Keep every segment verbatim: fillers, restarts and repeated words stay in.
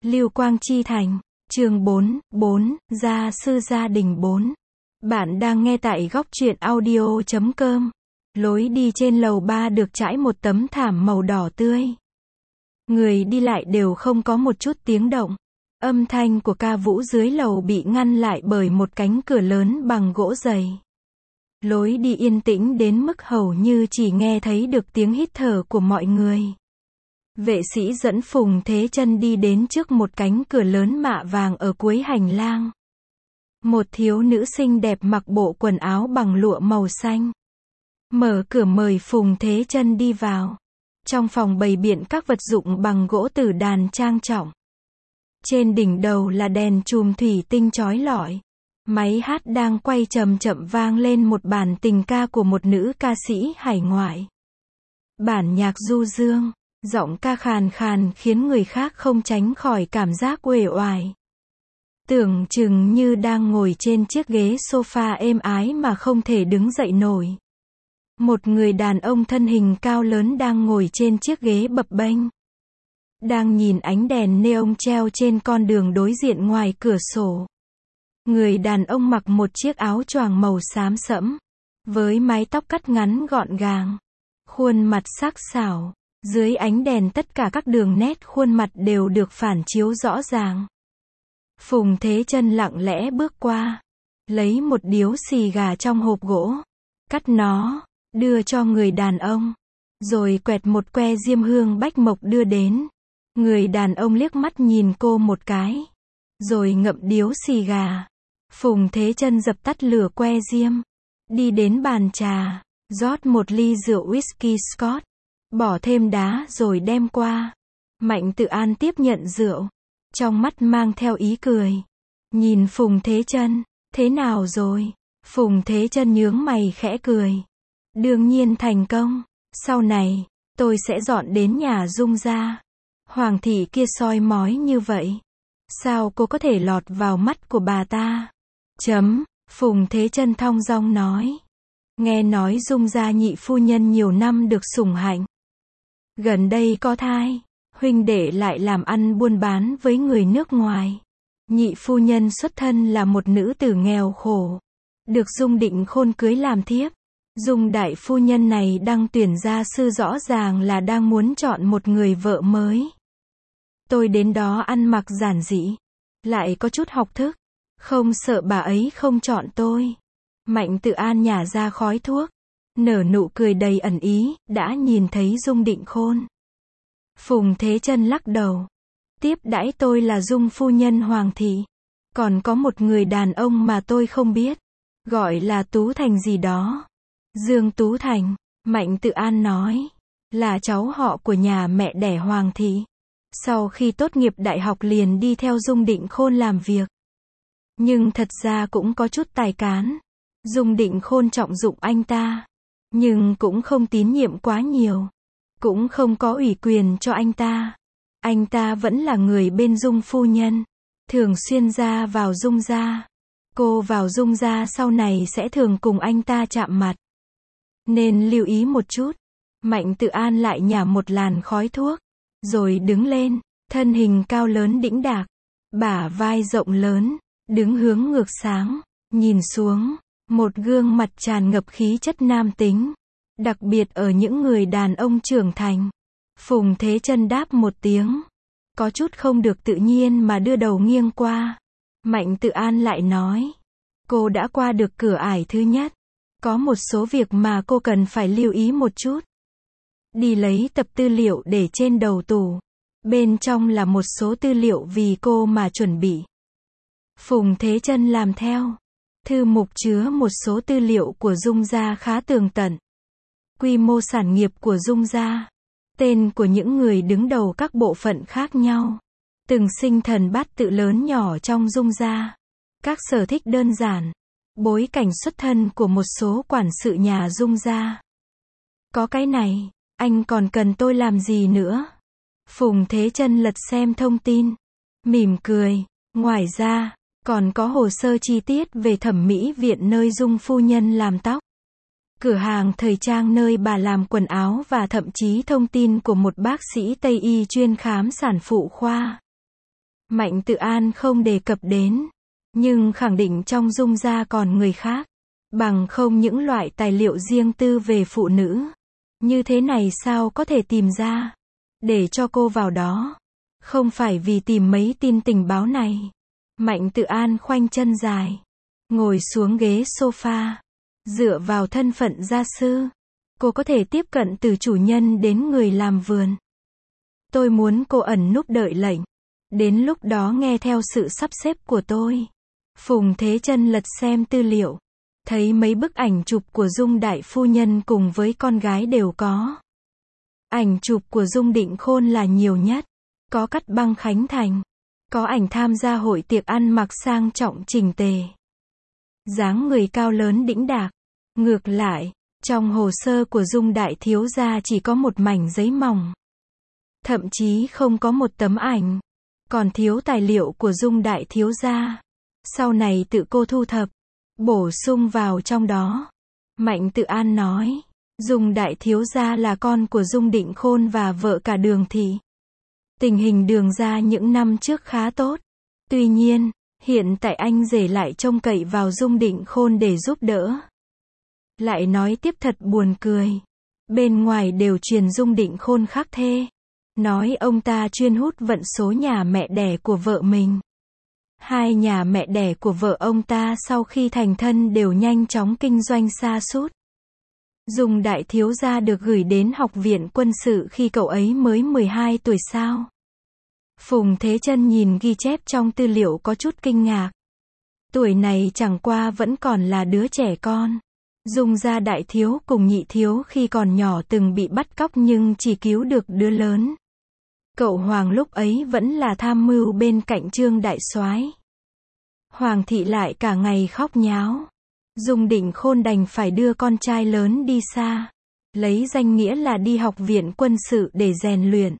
Lưu Quang Chi Thành, chương bốn, bốn, gia sư gia đình bốn. Bạn đang nghe tại góc truyện audio chấm com. Lối đi trên lầu ba được trải một tấm thảm màu đỏ tươi. Người đi lại đều không có một chút tiếng động. Âm thanh của ca vũ dưới lầu bị ngăn lại bởi một cánh cửa lớn bằng gỗ dày. Lối đi yên tĩnh đến mức hầu như chỉ nghe thấy được tiếng hít thở của mọi người. Vệ sĩ dẫn Phùng Thế Chân đi đến trước một cánh cửa lớn mạ vàng ở cuối hành lang. Một thiếu nữ xinh đẹp mặc bộ quần áo bằng lụa màu xanh. Mở cửa mời Phùng Thế Chân đi vào. Trong phòng bày biện các vật dụng bằng gỗ tử đàn trang trọng. Trên đỉnh đầu là đèn chùm thủy tinh chói lọi. Máy hát đang quay chậm chậm vang lên một bản tình ca của một nữ ca sĩ hải ngoại. Bản nhạc du dương, giọng ca khàn khàn khiến người khác không tránh khỏi cảm giác uể oải. Tưởng chừng như đang ngồi trên chiếc ghế sofa êm ái mà không thể đứng dậy nổi. Một người đàn ông thân hình cao lớn đang ngồi trên chiếc ghế bập bênh. Đang nhìn ánh đèn neon treo trên con đường đối diện ngoài cửa sổ. Người đàn ông mặc một chiếc áo choàng màu xám sẫm, với mái tóc cắt ngắn gọn gàng, khuôn mặt sắc sảo, dưới ánh đèn tất cả các đường nét khuôn mặt đều được phản chiếu rõ ràng. Phùng Thế Chân lặng lẽ bước qua, lấy một điếu xì gà trong hộp gỗ, cắt nó, đưa cho người đàn ông, rồi quẹt một que diêm hương bách mộc đưa đến. Người đàn ông liếc mắt nhìn cô một cái, rồi ngậm điếu xì gà. Phùng Thế Chân dập tắt lửa que diêm, đi đến bàn trà, rót một ly rượu whisky Scotch, bỏ thêm đá rồi đem qua. Mạnh Tự An tiếp nhận rượu, trong mắt mang theo ý cười. Nhìn Phùng Thế Chân, thế nào rồi? Phùng Thế Chân nhướng mày khẽ cười. Đương nhiên thành công, sau này, tôi sẽ dọn đến nhà Dung gia. Hoàng thị kia soi mói như vậy. Sao cô có thể lọt vào mắt của bà ta? Chấm, Phùng Thế Chân thong dong nói. Nghe nói Dung gia nhị phu nhân nhiều năm được sủng hạnh. Gần đây có thai, huynh đệ lại làm ăn buôn bán với người nước ngoài. Nhị phu nhân xuất thân là một nữ tử nghèo khổ, được Dung Định Khôn cưới làm thiếp. Dung đại phu nhân này đang tuyển gia sư rõ ràng là đang muốn chọn một người vợ mới. Tôi đến đó ăn mặc giản dị, lại có chút học thức, không sợ bà ấy không chọn tôi. Mạnh Tự An nhả ra khói thuốc, nở nụ cười đầy ẩn ý, đã nhìn thấy Dung Định Khôn. Phùng Thế Chân lắc đầu. Tiếp đãi tôi là Dung phu nhân Hoàng thị. Còn có một người đàn ông mà tôi không biết, gọi là Tú Thành gì đó. Dương Tú Thành, Mạnh Tự An nói, là cháu họ của nhà mẹ đẻ Hoàng thị. Sau khi tốt nghiệp đại học liền đi theo Dung Định Khôn làm việc. Nhưng thật ra cũng có chút tài cán. Dung Định Khôn trọng dụng anh ta, nhưng cũng không tín nhiệm quá nhiều, cũng không có ủy quyền cho anh ta. Anh ta vẫn là người bên Dung phu nhân, thường xuyên ra vào Dung gia. Cô vào Dung gia sau này sẽ thường cùng anh ta chạm mặt, nên lưu ý một chút. Mạnh Tự An lại nhả một làn khói thuốc, rồi đứng lên, thân hình cao lớn đĩnh đạc, bả vai rộng lớn, đứng hướng ngược sáng, nhìn xuống, một gương mặt tràn ngập khí chất nam tính, đặc biệt ở những người đàn ông trưởng thành. Phùng Thế Chân đáp một tiếng, có chút không được tự nhiên mà đưa đầu nghiêng qua. Mạnh Tự An lại nói, cô đã qua được cửa ải thứ nhất, có một số việc mà cô cần phải lưu ý một chút. Đi lấy tập tư liệu để trên đầu tủ, bên trong là một số tư liệu vì cô mà chuẩn bị. Phùng Thế Chân làm theo. Thư mục chứa một số tư liệu của Dung gia khá tường tận. Quy mô sản nghiệp của Dung gia, tên của những người đứng đầu các bộ phận khác nhau, từng sinh thần bát tự lớn nhỏ trong Dung gia, các sở thích đơn giản, bối cảnh xuất thân của một số quản sự nhà Dung gia. Có cái này, anh còn cần tôi làm gì nữa? Phùng Thế Chân lật xem thông tin, mỉm cười. Ngoài ra, còn có hồ sơ chi tiết về thẩm mỹ viện nơi Dung phu nhân làm tóc, cửa hàng thời trang nơi bà làm quần áo và thậm chí thông tin của một bác sĩ Tây y chuyên khám sản phụ khoa. Mạnh Tự An không đề cập đến, nhưng khẳng định trong Dung gia còn người khác. Bằng không những loại tài liệu riêng tư về phụ nữ như thế này sao có thể tìm ra, để cho cô vào đó. Không phải vì tìm mấy tin tình báo này. Mạnh Tự An khoanh chân dài, ngồi xuống ghế sofa, dựa vào thân phận gia sư. Cô có thể tiếp cận từ chủ nhân đến người làm vườn. Tôi muốn cô ẩn núp đợi lệnh. Đến lúc đó nghe theo sự sắp xếp của tôi. Phùng Thế Chân lật xem tư liệu. Thấy mấy bức ảnh chụp của Dung đại phu nhân cùng với con gái đều có. Ảnh chụp của Dung Định Khôn là nhiều nhất. Có cắt băng khánh thành. Có ảnh tham gia hội tiệc ăn mặc sang trọng chỉnh tề. Dáng người cao lớn đĩnh đạc. Ngược lại, trong hồ sơ của Dung đại thiếu gia chỉ có một mảnh giấy mỏng. Thậm chí không có một tấm ảnh. Còn thiếu tài liệu của Dung đại thiếu gia. Sau này tự cô thu thập, bổ sung vào trong đó. Mạnh Tự An nói, Dung đại thiếu gia là con của Dung Định Khôn và vợ cả Đường thị. Tình hình Đường gia những năm trước khá tốt. Tuy nhiên, hiện tại anh rể lại trông cậy vào Dung Định Khôn để giúp đỡ. Lại nói tiếp thật buồn cười. Bên ngoài đều truyền Dung Định Khôn khắc thê. Nói ông ta chuyên hút vận số nhà mẹ đẻ của vợ mình. Hai nhà mẹ đẻ của vợ ông ta sau khi thành thân đều nhanh chóng kinh doanh sa sút. Dung đại thiếu gia được gửi đến học viện quân sự khi cậu ấy mới mười hai tuổi sao? Phùng Thế Chân nhìn ghi chép trong tư liệu có chút kinh ngạc. Tuổi này chẳng qua vẫn còn là đứa trẻ con. Dung gia đại thiếu cùng nhị thiếu khi còn nhỏ từng bị bắt cóc nhưng chỉ cứu được đứa lớn. Cậu Hoàng lúc ấy vẫn là tham mưu bên cạnh Trương đại soái. Hoàng thị lại cả ngày khóc nháo. Dung Định Khôn đành phải đưa con trai lớn đi xa, lấy danh nghĩa là đi học viện quân sự để rèn luyện.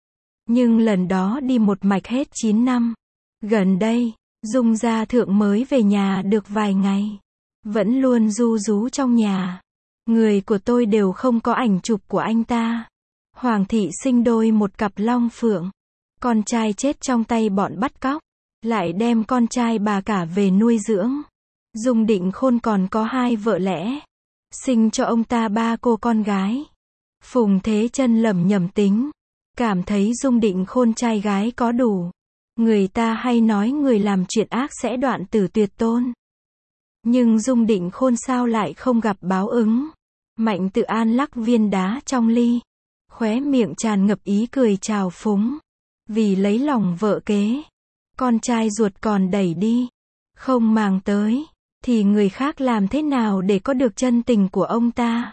Nhưng lần đó đi một mạch hết chín năm. Gần đây, Dung gia thượng mới về nhà được vài ngày. Vẫn luôn ru rú trong nhà. Người của tôi đều không có ảnh chụp của anh ta. Hoàng thị sinh đôi một cặp long phượng. Con trai chết trong tay bọn bắt cóc. Lại đem con trai bà cả về nuôi dưỡng. Dung Định Khôn còn có hai vợ lẽ. Sinh cho ông ta ba cô con gái. Phùng Thế Chân lẩm nhẩm tính. Cảm thấy Dung Định Khôn trai gái có đủ. Người ta hay nói người làm chuyện ác sẽ đoạn tử tuyệt tôn. Nhưng Dung Định Khôn sao lại không gặp báo ứng. Mạnh Tự An lắc viên đá trong ly. Khóe miệng tràn ngập ý cười trào phúng. Vì lấy lòng vợ kế. Con trai ruột còn đẩy đi. Không màng tới. Thì người khác làm thế nào để có được chân tình của ông ta?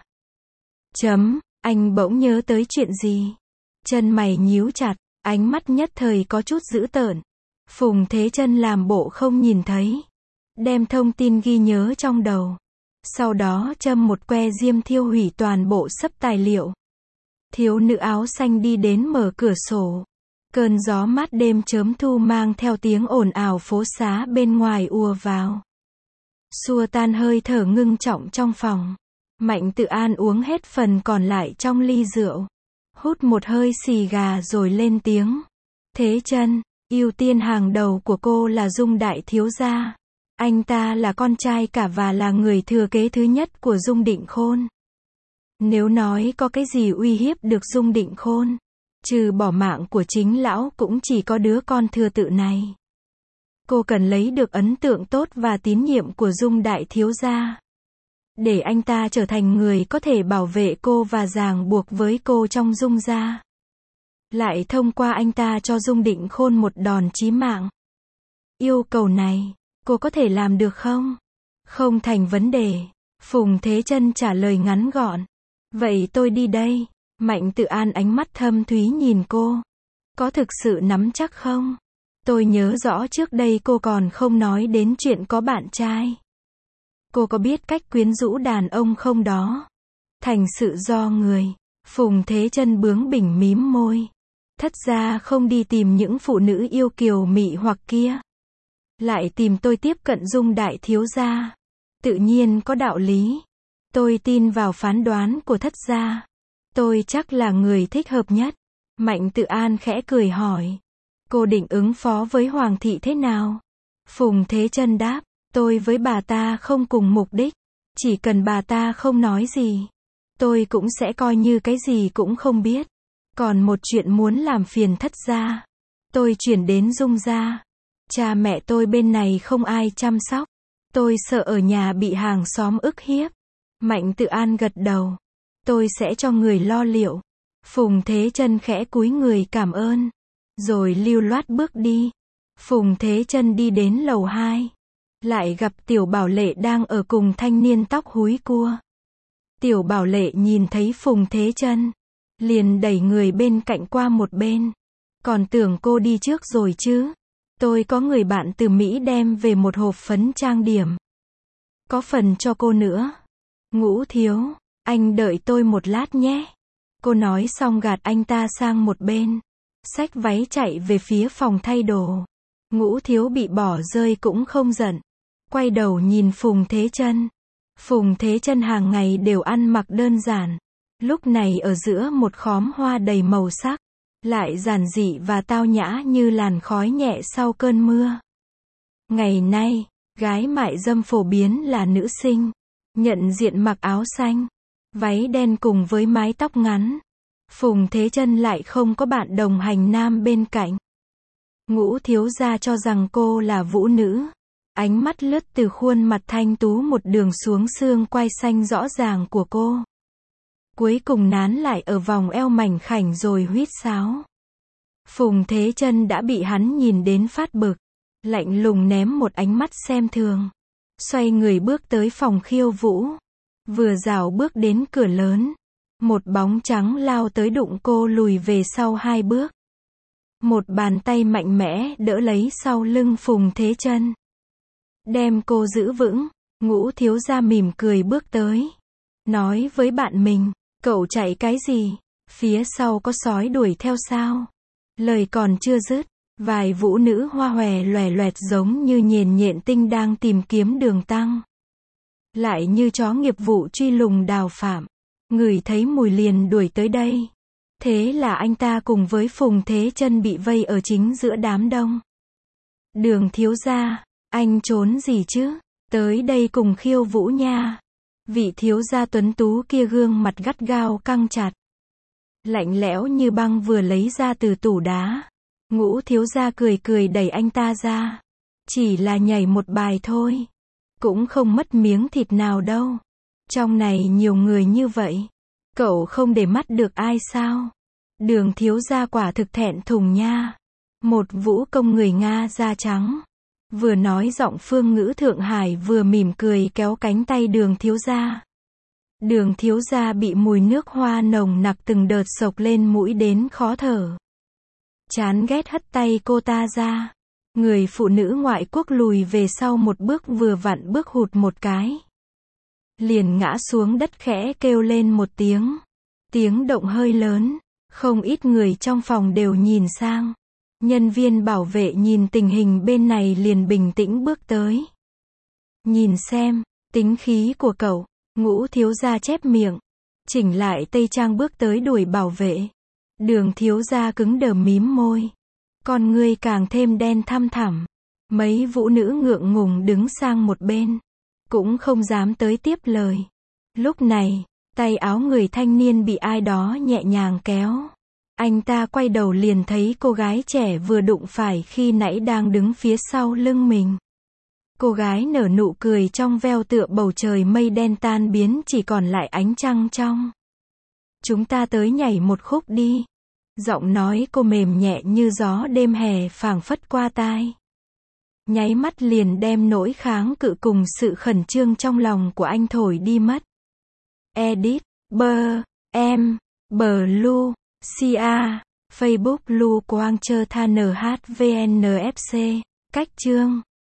Chấm, anh bỗng nhớ tới chuyện gì? Chân mày nhíu chặt, ánh mắt nhất thời có chút dữ tợn. Phùng Thế Chân làm bộ không nhìn thấy. Đem thông tin ghi nhớ trong đầu. Sau đó châm một que diêm thiêu hủy toàn bộ sấp tài liệu. Thiếu nữ áo xanh đi đến mở cửa sổ. Cơn gió mát đêm chớm thu mang theo tiếng ồn ào phố xá bên ngoài ùa vào. Xua tan hơi thở ngưng trọng trong phòng. Mạnh Tự An uống hết phần còn lại trong ly rượu. Hút một hơi xì gà rồi lên tiếng. Thế Chân, ưu tiên hàng đầu của cô là Dung đại thiếu gia. Anh ta là con trai cả và là người thừa kế thứ nhất của Dung Định Khôn. Nếu nói có cái gì uy hiếp được Dung Định Khôn, trừ bỏ mạng của chính lão cũng chỉ có đứa con thừa tự này. Cô cần lấy được ấn tượng tốt và tín nhiệm của Dung đại thiếu gia. Để anh ta trở thành người có thể bảo vệ cô và ràng buộc với cô trong Dung gia. Lại thông qua anh ta cho Dung Định Khôn một đòn chí mạng. Yêu cầu này, cô có thể làm được không? Không thành vấn đề. Phùng Thế Chân trả lời ngắn gọn. Vậy tôi đi đây. Mạnh Tự An ánh mắt thâm thúy nhìn cô. Có thực sự nắm chắc không? Tôi nhớ rõ trước đây cô còn không nói đến chuyện có bạn trai. Cô có biết cách quyến rũ đàn ông không đó? Thành sự do người. Phùng Thế Chân bướng bỉnh mím môi. Thất ra không đi tìm những phụ nữ yêu kiều mị hoặc kia. Lại tìm tôi tiếp cận Dung đại thiếu gia. Tự nhiên có đạo lý. Tôi tin vào phán đoán của thất gia. Tôi chắc là người thích hợp nhất. Mạnh Tự An khẽ cười hỏi. Cô định ứng phó với Hoàng thị thế nào? Phùng Thế Chân đáp, tôi với bà ta không cùng mục đích. Chỉ cần bà ta không nói gì, tôi cũng sẽ coi như cái gì cũng không biết. Còn một chuyện muốn làm phiền Thất gia, tôi chuyển đến Dung gia. Cha mẹ tôi bên này không ai chăm sóc. Tôi sợ ở nhà bị hàng xóm ức hiếp. Mạnh Tự An gật đầu. Tôi sẽ cho người lo liệu. Phùng Thế Chân khẽ cúi người cảm ơn, rồi lưu loát bước đi. Phùng Thế Chân đi đến lầu hai, lại gặp Tiểu Bảo Lệ đang ở cùng thanh niên tóc húi cua. Tiểu Bảo Lệ nhìn thấy Phùng Thế Chân, liền đẩy người bên cạnh qua một bên. Còn tưởng cô đi trước rồi chứ. Tôi có người bạn từ Mỹ đem về một hộp phấn trang điểm. Có phần cho cô nữa. Ngũ thiếu, anh đợi tôi một lát nhé. Cô nói xong gạt anh ta sang một bên, xách váy chạy về phía phòng thay đồ. Ngũ thiếu bị bỏ rơi cũng không giận. Quay đầu nhìn Phùng Thế Chân. Phùng Thế Chân hàng ngày đều ăn mặc đơn giản. Lúc này ở giữa một khóm hoa đầy màu sắc, lại giản dị và tao nhã như làn khói nhẹ sau cơn mưa. Ngày nay, gái mại dâm phổ biến là nữ sinh. Nhận diện mặc áo xanh, váy đen cùng với mái tóc ngắn. Phùng Thế Chân lại không có bạn đồng hành nam bên cạnh. Ngũ thiếu gia cho rằng cô là vũ nữ. Ánh mắt lướt từ khuôn mặt thanh tú một đường xuống xương quai xanh rõ ràng của cô. Cuối cùng nán lại ở vòng eo mảnh khảnh rồi huýt sáo. Phùng Thế Chân đã bị hắn nhìn đến phát bực. Lạnh lùng ném một ánh mắt xem thường. Xoay người bước tới phòng khiêu vũ. Vừa rảo bước đến cửa lớn, một bóng trắng lao tới đụng cô lùi về sau hai bước. Một bàn tay mạnh mẽ đỡ lấy sau lưng Phùng Thế Chân, đem cô giữ vững. Ngũ thiếu gia mỉm cười bước tới, nói với bạn mình, cậu chạy cái gì? Phía sau có sói đuổi theo sao? Lời còn chưa dứt, vài vũ nữ hoa hòe loè loẹt giống như nhện nhện tinh đang tìm kiếm đường tăng. Lại như chó nghiệp vụ truy lùng đào phạm. Ngửi thấy mùi liền đuổi tới đây. Thế là anh ta cùng với Phùng Thế Chân bị vây ở chính giữa đám đông. Đường thiếu gia, anh trốn gì chứ? Tới đây cùng khiêu vũ nha. Vị thiếu gia tuấn tú kia gương mặt gắt gao căng chặt, lạnh lẽo như băng vừa lấy ra từ tủ đá. Ngũ thiếu gia cười cười đẩy anh ta ra. Chỉ là nhảy một bài thôi, cũng không mất miếng thịt nào đâu. Trong này nhiều người như vậy, cậu không để mắt được ai sao? Đường thiếu gia quả thực thẹn thùng nha. Một vũ công người Nga da trắng, vừa nói giọng phương ngữ Thượng Hải vừa mỉm cười kéo cánh tay đường thiếu gia. Đường thiếu gia bị mùi nước hoa nồng nặc từng đợt sộc lên mũi đến khó thở. Chán ghét hất tay cô ta ra. Người phụ nữ ngoại quốc lùi về sau một bước vừa vặn bước hụt một cái, liền ngã xuống đất khẽ kêu lên một tiếng. Tiếng động hơi lớn, không ít người trong phòng đều nhìn sang. Nhân viên bảo vệ nhìn tình hình bên này liền bình tĩnh bước tới. Nhìn xem, tính khí của cậu. Ngũ thiếu gia chép miệng, chỉnh lại tây trang bước tới đuổi bảo vệ. Đường thiếu gia cứng đờ mím môi, con ngươi càng thêm đen thăm thẳm. Mấy vũ nữ ngượng ngùng đứng sang một bên, cũng không dám tới tiếp lời. Lúc này, tay áo người thanh niên bị ai đó nhẹ nhàng kéo. Anh ta quay đầu liền thấy cô gái trẻ vừa đụng phải khi nãy đang đứng phía sau lưng mình. Cô gái nở nụ cười trong veo tựa bầu trời mây đen tan biến chỉ còn lại ánh trăng trong. Chúng ta tới nhảy một khúc đi. Giọng nói cô mềm nhẹ như gió đêm hè phảng phất qua tai. Nháy mắt liền đem nỗi kháng cự cùng sự khẩn trương trong lòng của anh thổi đi mất. Edit, bơ, em, bờ lu, cia, Facebook lu quang chơ tha nhvnfc, cách chương.